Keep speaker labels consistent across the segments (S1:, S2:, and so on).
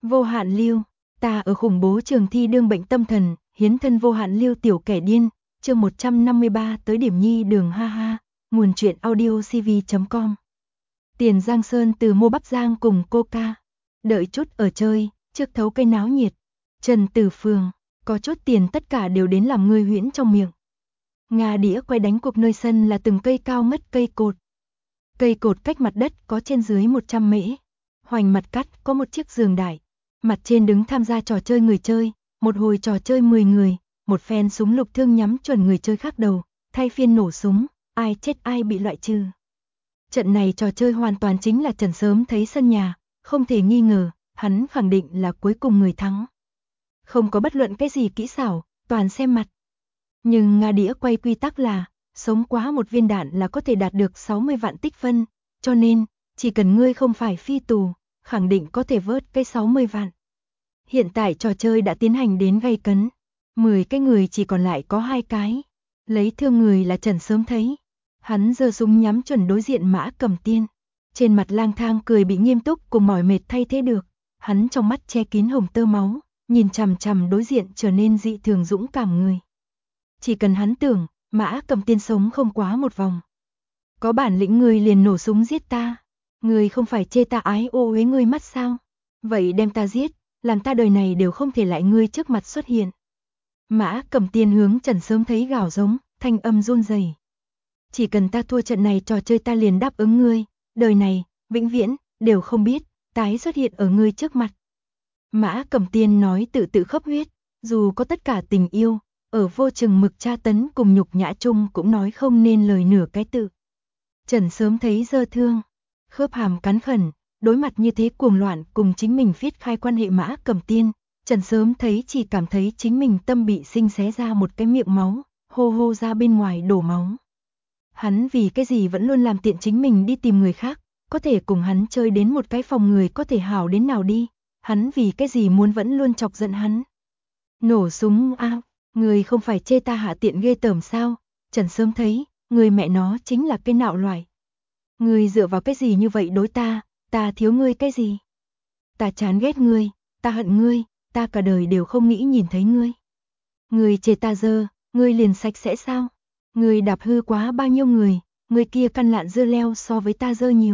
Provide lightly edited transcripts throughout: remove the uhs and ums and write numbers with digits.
S1: Vô hạn lưu, ta ở khủng bố trường thi đương bệnh tâm thần, hiến thân vô hạn lưu tiểu kẻ điên, chương 153 tới điểm nhi đường ha ha, nguồn truyện audio cv.com. Tiền Giang Sơn từ mua bắp Giang cùng Coca. Đợi chút ở chơi, trước thấu cây náo nhiệt. Trần Tử Phường, có chút tiền tất cả đều đến làm ngươi huyễn trong miệng. Nga đĩa quay đánh cuộc nơi sân là từng cây cao ngất cây cột. Cây cột cách mặt đất có trên dưới 100 mễ. Hoành mặt cắt có một chiếc giường đại. Mặt trên đứng tham gia trò chơi người chơi, một hồi trò chơi 10 người, một phen súng lục thương nhắm chuẩn người chơi khác đầu, thay phiên nổ súng, ai chết ai bị loại trừ. Trận này trò chơi hoàn toàn chính là Trần sớm thấy sân nhà, không thể nghi ngờ, hắn khẳng định là cuối cùng người thắng. Không có bất luận cái gì kỹ xảo, toàn xem mặt. Nhưng Nga đĩa quay quy tắc là, sống quá một viên đạn là có thể đạt được 60 vạn tích phân, cho nên, chỉ cần ngươi không phải phi tù, khẳng định có thể vớt cái 60 vạn. Hiện tại trò chơi đã tiến hành đến gay cấn, 10 cái người chỉ còn lại có 2 cái. Lấy thương người là Trần sớm thấy. Hắn giơ súng nhắm chuẩn đối diện Mã Cầm Tiên. Trên mặt lang thang cười bị nghiêm túc cùng mỏi mệt thay thế được. Hắn trong mắt che kín hồng tơ máu, nhìn chằm chằm đối diện trở nên dị thường dũng cảm người. Chỉ cần hắn tưởng, Mã Cầm Tiên sống không quá một vòng. Có bản lĩnh người liền nổ súng giết ta. Người không phải chê ta ái ô uế ngươi mắt sao? Vậy đem ta giết, làm ta đời này đều không thể lại ngươi trước mặt xuất hiện. Mã Cầm Tiên hướng Trần sớm thấy gào giống, thanh âm run rẩy. Chỉ cần ta thua trận này trò chơi ta liền đáp ứng ngươi, đời này, vĩnh viễn, đều không biết, tái xuất hiện ở ngươi trước mặt. Mã Cầm Tiên nói tự tự khấp huyết, dù có tất cả tình yêu, ở vô chừng mực tra tấn cùng nhục nhã chung cũng nói không nên lời nửa cái tự. Trần sớm thấy dơ thương, khớp hàm cắn khẩn, đối mặt như thế cuồng loạn cùng chính mình viết khai quan hệ Mã Cầm Tiên, Trần sớm thấy chỉ cảm thấy chính mình tâm bị sinh xé ra một cái miệng máu, hô hô ra bên ngoài đổ máu. Hắn vì cái gì vẫn luôn làm tiện chính mình đi tìm người khác, có thể cùng hắn chơi đến một cái phòng người có thể hảo đến nào đi, hắn vì cái gì muốn vẫn luôn chọc giận hắn. Nổ súng ao, người không phải chê ta hạ tiện ghê tởm sao, Trần sớm thấy, người mẹ nó chính là cái nạo loại. Người dựa vào cái gì như vậy đối ta thiếu ngươi cái gì? Ta chán ghét ngươi, ta hận ngươi, ta cả đời đều không nghĩ nhìn thấy ngươi. Ngươi chê ta dơ, ngươi liền sạch sẽ sao? Ngươi đạp hư quá bao nhiêu người kia căn lạn dơ leo so với ta dơ nhiều.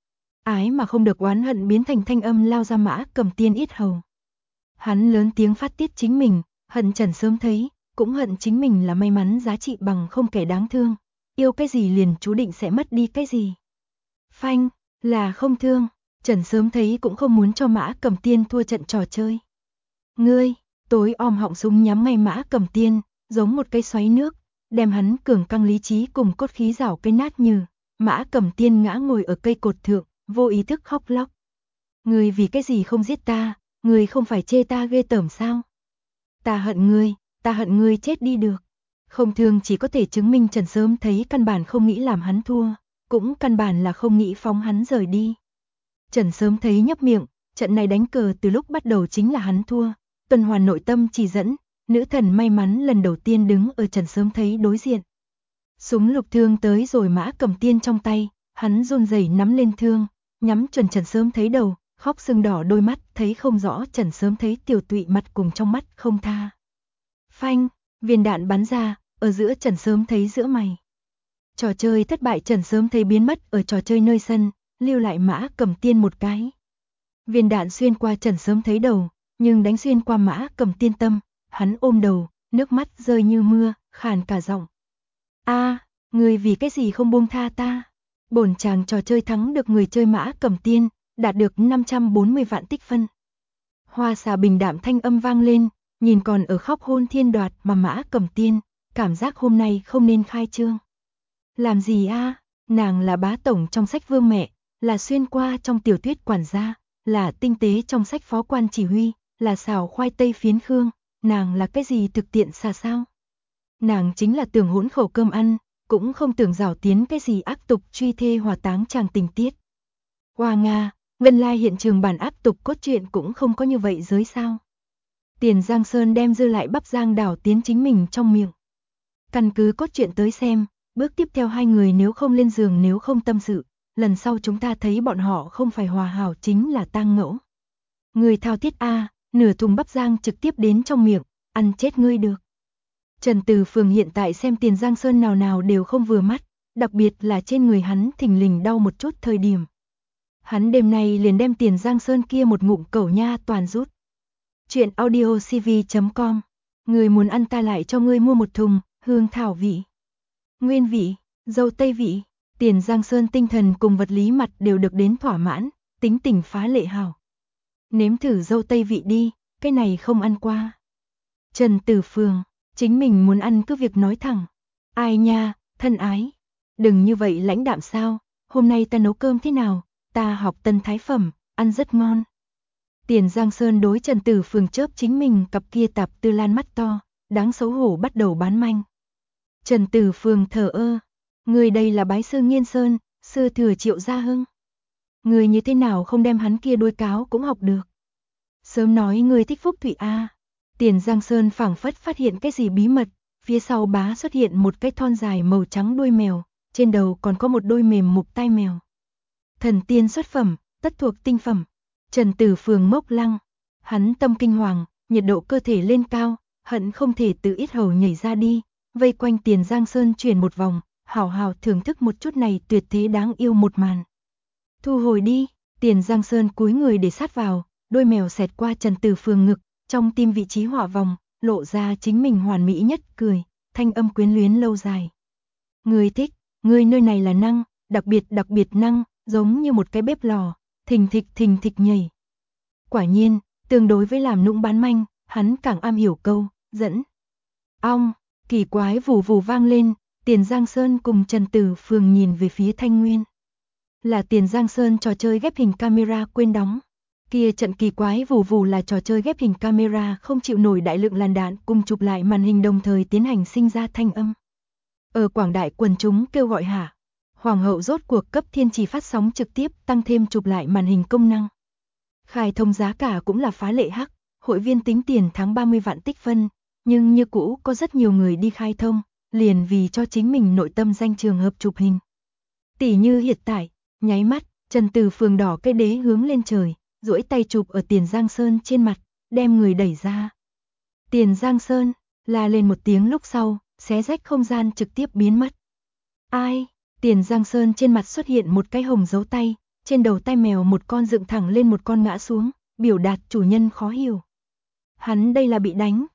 S1: Ái mà không được oán hận biến thành thanh âm lao ra Mã Cầm Tiên yết hầu. Hắn lớn tiếng phát tiết chính mình, hận Trần sớm thấy, cũng hận chính mình là may mắn giá trị bằng không kẻ đáng thương. Yêu cái gì liền chú định sẽ mất đi cái gì. Phanh, là không thương, Trần sớm thấy cũng không muốn cho Mã Cầm Tiên thua trận trò chơi. Ngươi, tối om họng súng nhắm ngay Mã Cầm Tiên, giống một cây xoáy nước, đem hắn cường căng lý trí cùng cốt khí rảo cây nát như. Mã Cầm Tiên ngã ngồi ở cây cột thượng, vô ý thức khóc lóc. Ngươi vì cái gì không giết ta, ngươi không phải chê ta ghê tởm sao? Ta hận ngươi chết đi được. Không thương chỉ có thể chứng minh Trần sớm thấy căn bản không nghĩ làm hắn thua, cũng căn bản là không nghĩ phóng hắn rời đi. Trần sớm thấy nhấp miệng, trận này đánh cờ từ lúc bắt đầu chính là hắn thua. Tuần hoàn nội tâm chỉ dẫn, nữ thần may mắn lần đầu tiên đứng ở Trần sớm thấy đối diện. Súng lục thương tới rồi Mã Cầm Tiên trong tay, hắn run rẩy nắm lên thương, nhắm chuẩn Trần sớm thấy đầu, khóc sưng đỏ đôi mắt, thấy không rõ Trần sớm thấy tiểu tụy mặt cùng trong mắt không tha. Phanh, viên đạn bắn ra, ở giữa Trần sớm thấy giữa mày. Trò chơi thất bại, Trần sớm thấy biến mất ở trò chơi nơi sân, lưu lại Mã Cầm Tiên một cái. Viên đạn xuyên qua Trần sớm thấy đầu, nhưng đánh xuyên qua Mã Cầm Tiên tâm, hắn ôm đầu, nước mắt rơi như mưa, khàn cả giọng. Người vì cái gì không buông tha ta? Bổn chàng trò chơi thắng được người chơi Mã Cầm Tiên, đạt được 540 vạn tích phân. Hoa xà bình đạm thanh âm vang lên, nhìn còn ở khóc hôn thiên đoạt mà Mã Cầm Tiên, cảm giác hôm nay không nên khai trương. Làm gì nàng là bá tổng trong sách vương mẹ, là xuyên qua trong tiểu thuyết quản gia, là tinh tế trong sách phó quan chỉ huy, là xào khoai tây phiến khương, nàng là cái gì thực tiện xa sao? Nàng chính là tưởng hỗn khẩu cơm ăn, cũng không tưởng rảo tiến cái gì ác tục truy thê hỏa táng chàng tình tiết. Hoa Nga, nguyên lai hiện trường bản ác tục cốt truyện cũng không có như vậy giới sao? Tiền Giang Sơn đem dư lại bắp Giang đảo tiến chính mình trong miệng. Căn cứ cốt truyện tới xem, bước tiếp theo hai người nếu không lên giường nếu không tâm sự, lần sau chúng ta thấy bọn họ không phải hòa hảo chính là tang ngẫu. Ngươi thao thiết a, nửa thùng bắp rang trực tiếp đến trong miệng, ăn chết ngươi được. Trần Từ Phường hiện tại xem Tiền Giang Sơn nào nào đều không vừa mắt, đặc biệt là trên người hắn thình lình đau một chút thời điểm. Hắn đêm nay liền đem Tiền Giang Sơn kia một ngụm cẩu nha toàn rút. Chuyện audio cv.com. Người muốn ăn ta lại cho ngươi mua một thùng, hương thảo vị, nguyên vị, dâu tây vị. Tiền Giang Sơn tinh thần cùng vật lý mặt đều được đến thỏa mãn, tính tình phá lệ hảo. Nếm thử dâu tây vị đi, cái này không ăn qua. Trần Từ Phường, chính mình muốn ăn cứ việc nói thẳng. Ai nha, thân ái, đừng như vậy lãnh đạm sao, hôm nay ta nấu cơm thế nào, ta học tân thái phẩm, ăn rất ngon. Tiền Giang Sơn đối Trần Từ Phường chớp chính mình cặp kia tạp tư lan mắt to, đáng xấu hổ bắt đầu bán manh. Trần Từ Phường thờ ơ, người đây là bái sư Nghiên Sơn, sư thừa Triệu Gia Hưng. Người như thế nào không đem hắn kia đuôi cáo cũng học được. Sớm nói người thích Phúc Thụy a. Tiền Giang Sơn phảng phất phát hiện cái gì bí mật, phía sau bá xuất hiện một cái thon dài màu trắng đuôi mèo, trên đầu còn có một đôi mềm mục tai mèo. Thần tiên xuất phẩm, tất thuộc tinh phẩm. Trần Từ Phường mốc lăng, hắn tâm kinh hoàng, nhiệt độ cơ thể lên cao, hận không thể từ yết hầu nhảy ra đi, vây quanh Tiền Giang Sơn chuyển một vòng, hào hào thưởng thức một chút này tuyệt thế đáng yêu một màn. Thu hồi đi, Tiền Giang Sơn cúi người để sát vào, đôi mèo xẹt qua Trần Từ Phường ngực, trong tim vị trí hỏa vòng, lộ ra chính mình hoàn mỹ nhất cười, thanh âm quyến luyến lâu dài. Người thích, người nơi này là năng, đặc biệt năng, giống như một cái bếp lò, thình thịch nhảy. Quả nhiên, tương đối với làm nũng bán manh, hắn càng am hiểu câu, dẫn. Ong, kỳ quái vù vù vang lên, Tiền Giang Sơn cùng Trần Từ Phường nhìn về phía Thanh Nguyên. Là Tiền Giang Sơn trò chơi ghép hình camera quên đóng. Kia trận kỳ quái vù vù là trò chơi ghép hình camera không chịu nổi đại lượng làn đạn cùng chụp lại màn hình đồng thời tiến hành sinh ra thanh âm. Ở quảng đại quần chúng kêu gọi hạ, Hoàng hậu rốt cuộc cấp thiên trì phát sóng trực tiếp tăng thêm chụp lại màn hình công năng. Khai thông giá cả cũng là phá lệ hắc, hội viên tính tiền tháng 30 vạn tích phân, nhưng như cũ có rất nhiều người đi khai thông, liền vì cho chính mình nội tâm danh trường hợp chụp hình. Tỷ như hiện tại, nháy mắt, Trần Từ Phường đỏ cây đế hướng lên trời, duỗi tay chụp ở Tiền Giang Sơn trên mặt, đem người đẩy ra. Tiền Giang Sơn, la lên một tiếng lúc sau, xé rách không gian trực tiếp biến mất. Ai? Tiền Giang Sơn trên mặt xuất hiện một cái hồng dấu tay, trên đầu tai mèo một con dựng thẳng lên một con ngã xuống, biểu đạt chủ nhân khó hiểu. Hắn đây là bị đánh.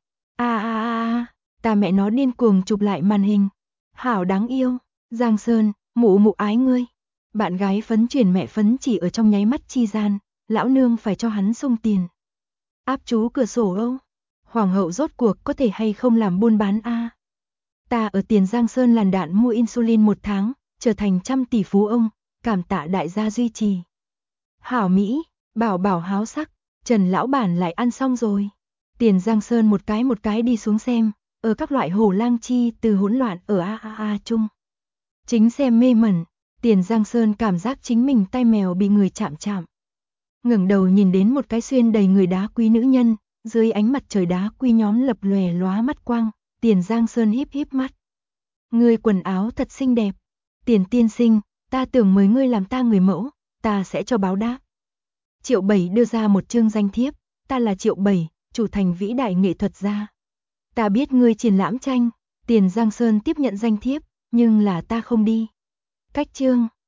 S1: Ta mẹ nó điên cuồng chụp lại màn hình. Hảo đáng yêu, Giang Sơn, mụ ái ngươi. Bạn gái phấn chuyển mẹ phấn chỉ ở trong nháy mắt chi gian, lão nương phải cho hắn xung tiền. Áp chú cửa sổ âu. Hoàng hậu rốt cuộc có thể hay không làm buôn bán a? Ta ở Tiền Giang Sơn làn đạn mua insulin 1 tháng, trở thành 100 tỷ phú ông, cảm tạ đại gia duy trì. Hảo Mỹ, bảo háo sắc, Trần lão bản lại ăn xong rồi. Tiền Giang Sơn một cái đi xuống xem, ở các loại hồ lang chi từ hỗn loạn ở chung. Chính xem mê mẩn, Tiền Giang Sơn cảm giác chính mình tay mèo bị người chạm. Ngẩng đầu nhìn đến một cái xuyên đầy người đá quý nữ nhân, dưới ánh mặt trời đá quý nhóm lập lòe lóa mắt quang, Tiền Giang Sơn híp mắt. Ngươi quần áo thật xinh đẹp. Tiền tiên sinh, ta tưởng mời ngươi làm ta người mẫu, ta sẽ cho báo đáp. Triệu Bảy đưa ra một chương danh thiếp, ta là Triệu Bảy, chủ thành vĩ đại nghệ thuật gia. Ta biết ngươi triển lãm tranh, Tiền Giang Sơn tiếp nhận danh thiếp, nhưng là ta không đi. Cách chương.